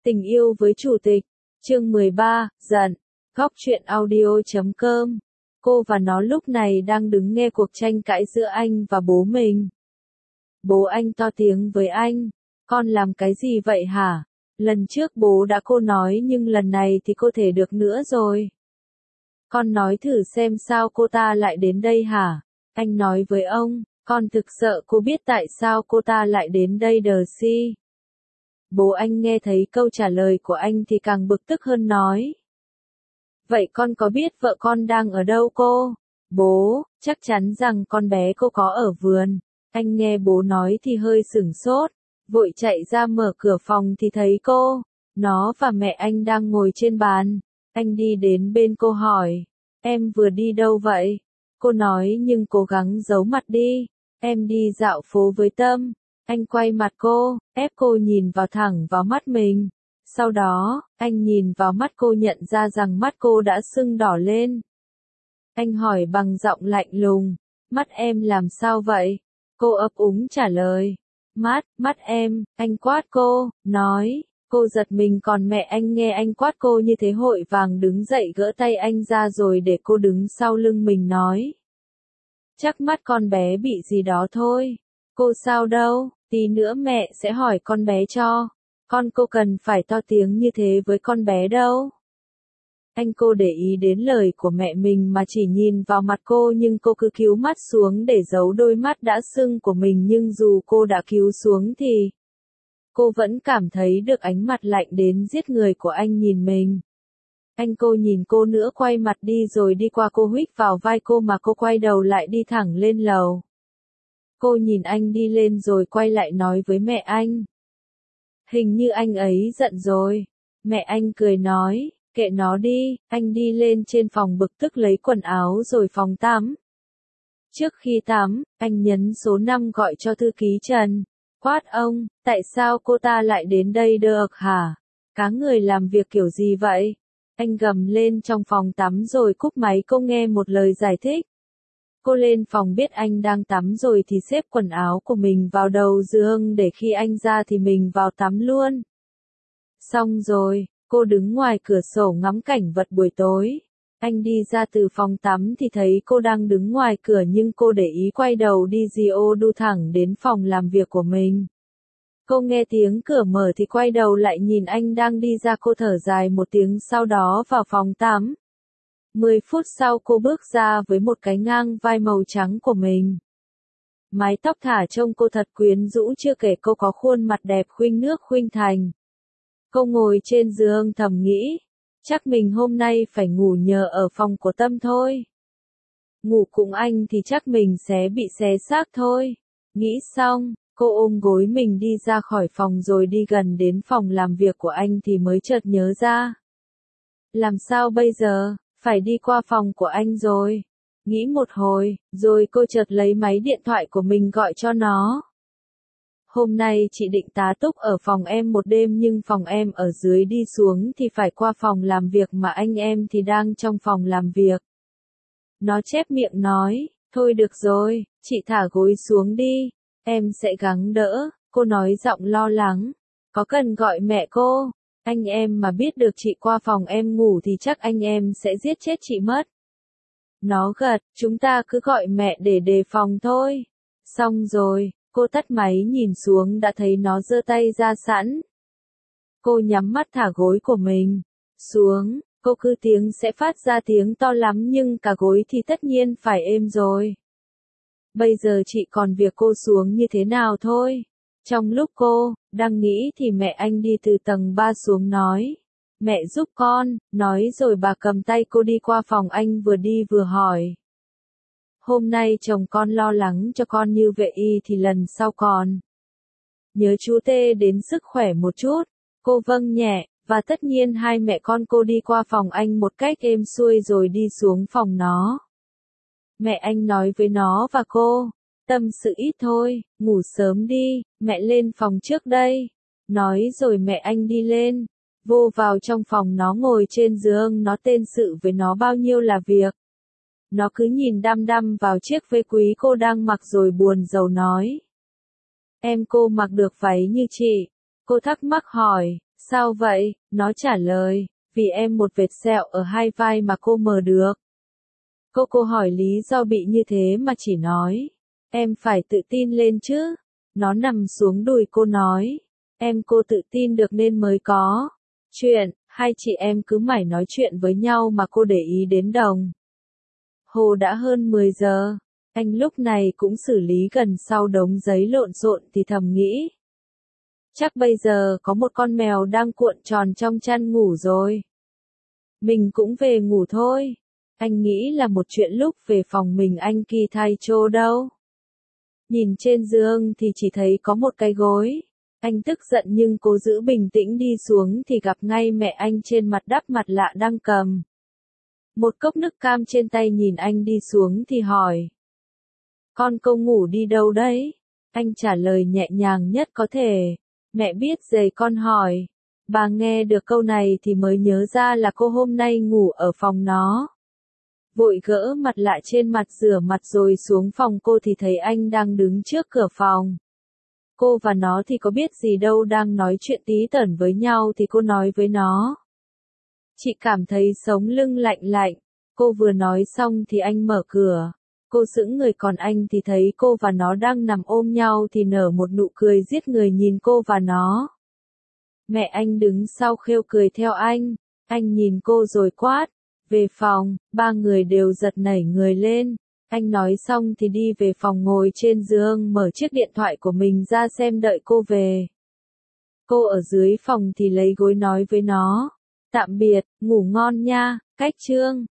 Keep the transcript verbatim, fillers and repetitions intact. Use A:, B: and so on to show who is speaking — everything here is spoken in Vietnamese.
A: Tình yêu với chủ tịch, chương mười ba, giận, góc truyện audio.com. Cô và nó lúc này đang đứng nghe cuộc tranh cãi giữa anh và bố mình. Bố anh to tiếng với anh, con làm cái gì vậy hả? Lần trước bố đã cô nói nhưng lần này thì cô thể được nữa rồi. Con nói thử xem sao cô ta lại đến đây hả? Anh nói với ông, con thực sợ cô biết tại sao cô ta lại đến đây đờ si. Bố anh nghe thấy câu trả lời của anh thì càng bực tức hơn nói. Vậy con có biết vợ con đang ở đâu cô? Bố, chắc chắn rằng con bé cô có ở vườn. Anh nghe bố nói thì hơi sửng sốt, vội chạy ra mở cửa phòng thì thấy cô, nó và mẹ anh đang ngồi trên bàn. Anh đi đến bên cô hỏi, em vừa đi đâu vậy? Cô nói nhưng cố gắng giấu mặt đi, em đi dạo phố với Tâm. Anh quay mặt cô, ép cô nhìn vào thẳng vào mắt mình. Sau đó, anh nhìn vào mắt cô nhận ra rằng mắt cô đã sưng đỏ lên. Anh hỏi bằng giọng lạnh lùng, mắt em làm sao vậy? Cô ấp úng trả lời, mắt, mắt em, anh quát cô, nói, cô giật mình còn mẹ anh nghe anh quát cô như thế hội vàng đứng dậy gỡ tay anh ra rồi để cô đứng sau lưng mình nói. Chắc mắt con bé bị gì đó thôi, cô sao đâu, tí nữa mẹ sẽ hỏi con bé cho, con cô cần phải to tiếng như thế với con bé đâu. Anh cô để ý đến lời của mẹ mình mà chỉ nhìn vào mặt cô nhưng cô cứ cúi mắt xuống để giấu đôi mắt đã sưng của mình nhưng dù cô đã cúi xuống thì cô vẫn cảm thấy được ánh mặt lạnh đến giết người của anh nhìn mình. Anh cô nhìn cô nữa quay mặt đi rồi đi qua cô huých vào vai cô mà cô quay đầu lại đi thẳng lên lầu. Cô nhìn anh đi lên rồi quay lại nói với mẹ anh. Hình như anh ấy giận rồi. Mẹ anh cười nói, kệ nó đi, anh đi lên trên phòng bực tức lấy quần áo rồi phòng tắm. Trước khi tắm, anh nhấn số năm gọi cho thư ký Trần. Quát ông, tại sao cô ta lại đến đây được hả? Cá người làm việc kiểu gì vậy? Anh gầm lên trong phòng tắm rồi cúp máy cô nghe một lời giải thích. Cô lên phòng biết anh đang tắm rồi thì xếp quần áo của mình vào đầu giường để khi anh ra thì mình vào tắm luôn. Xong rồi, cô đứng ngoài cửa sổ ngắm cảnh vật buổi tối. Anh đi ra từ phòng tắm thì thấy cô đang đứng ngoài cửa nhưng cô để ý quay đầu đi dì ô đu thẳng đến phòng làm việc của mình. Cô nghe tiếng cửa mở thì quay đầu lại nhìn anh đang đi ra cô thở dài một tiếng sau đó vào phòng tắm. Mười phút sau cô bước ra với một cái ngang vai màu trắng của mình. Mái tóc thả trông cô thật quyến rũ chưa kể cô có khuôn mặt đẹp khuynh nước khuynh thành. Cô ngồi trên giường thầm nghĩ, chắc mình hôm nay phải ngủ nhờ ở phòng của Tâm thôi. Ngủ cùng anh thì chắc mình sẽ bị xé xác thôi. Nghĩ xong, cô ôm gối mình đi ra khỏi phòng rồi đi gần đến phòng làm việc của anh thì mới chợt nhớ ra. Làm sao bây giờ, phải đi qua phòng của anh rồi. Nghĩ một hồi, rồi cô chợt lấy máy điện thoại của mình gọi cho nó. Hôm nay chị định tá túc ở phòng em một đêm nhưng phòng em ở dưới đi xuống thì phải qua phòng làm việc mà anh em thì đang trong phòng làm việc. Nó chép miệng nói, thôi được rồi, chị thả gối xuống đi, em sẽ gắng đỡ, cô nói giọng lo lắng. Có cần gọi mẹ cô? Anh em mà biết được chị qua phòng em ngủ thì chắc anh em sẽ giết chết chị mất. Nó gật, chúng ta cứ gọi mẹ để đề phòng thôi. Xong rồi, cô tắt máy nhìn xuống đã thấy nó giơ tay ra sẵn. Cô nhắm mắt thả gối của mình xuống, cô cứ tiếng sẽ phát ra tiếng to lắm nhưng cả gối thì tất nhiên phải êm rồi. Bây giờ chị còn việc cô xuống như thế nào thôi. Trong lúc cô đang nghĩ thì mẹ anh đi từ tầng ba xuống nói, mẹ giúp con, nói rồi bà cầm tay cô đi qua phòng anh vừa đi vừa hỏi. Hôm nay chồng con lo lắng cho con như vậy thì lần sau còn nhớ chú Tê đến sức khỏe một chút. Cô vâng nhẹ, và tất nhiên hai mẹ con cô đi qua phòng anh một cách êm xuôi rồi đi xuống phòng nó. Mẹ anh nói với nó và cô, tâm sự ít thôi, ngủ sớm đi, mẹ lên phòng trước đây. Nói rồi mẹ anh đi lên, vô vào trong phòng nó ngồi trên giường nó tên sự với nó bao nhiêu là việc. Nó cứ nhìn đăm đăm vào chiếc váy quý cô đang mặc rồi buồn rầu nói. Em cô mặc được váy như chị. Cô thắc mắc hỏi, Sao vậy? Nó trả lời, vì em một vệt sẹo ở hai vai mà cô mờ được. Cô cô hỏi lý do bị như thế mà chỉ nói, em phải tự tin lên chứ. Nó nằm xuống đùi cô nói, em cô tự tin được nên mới có chuyện, hai chị em cứ mải nói chuyện với nhau mà cô để ý đến đồng. Hồ đã hơn mười giờ, anh lúc này cũng xử lý gần sau đống giấy lộn xộn thì thầm nghĩ. Chắc bây giờ có một con mèo đang cuộn tròn trong chăn ngủ rồi. Mình cũng về ngủ thôi. Anh nghĩ là một chuyện lúc về phòng mình anh kỳ thay chô đâu. Nhìn trên giường thì chỉ thấy có một cái gối. Anh tức giận nhưng cố giữ bình tĩnh đi xuống thì gặp ngay mẹ anh trên mặt đắp mặt lạ đang cầm một cốc nước cam trên tay, nhìn anh đi xuống thì hỏi. Con câu ngủ đi đâu đấy? Anh trả lời nhẹ nhàng nhất có thể. Mẹ biết giày con hỏi. Bà nghe được câu này thì mới nhớ ra là cô hôm nay ngủ ở phòng nó. Vội gỡ mặt lạ trên mặt rửa mặt rồi xuống phòng cô thì thấy anh đang đứng trước cửa phòng. Cô và nó thì có biết gì đâu, đang nói chuyện tí tởn với nhau thì cô nói với nó. Chị cảm thấy sống lưng lạnh lạnh. Cô vừa nói xong thì anh mở cửa. Cô sững người, còn anh thì thấy cô và nó đang nằm ôm nhau thì nở một nụ cười giết người nhìn cô và nó. Mẹ anh đứng sau khêu cười theo anh. Anh nhìn cô rồi quát. Về phòng, ba người đều giật nảy người lên. Anh nói xong thì đi về phòng, ngồi trên giường mở chiếc điện thoại của mình ra xem đợi cô về. Cô ở dưới phòng thì lấy gối nói với nó. Tạm biệt, ngủ ngon nha. Cách chương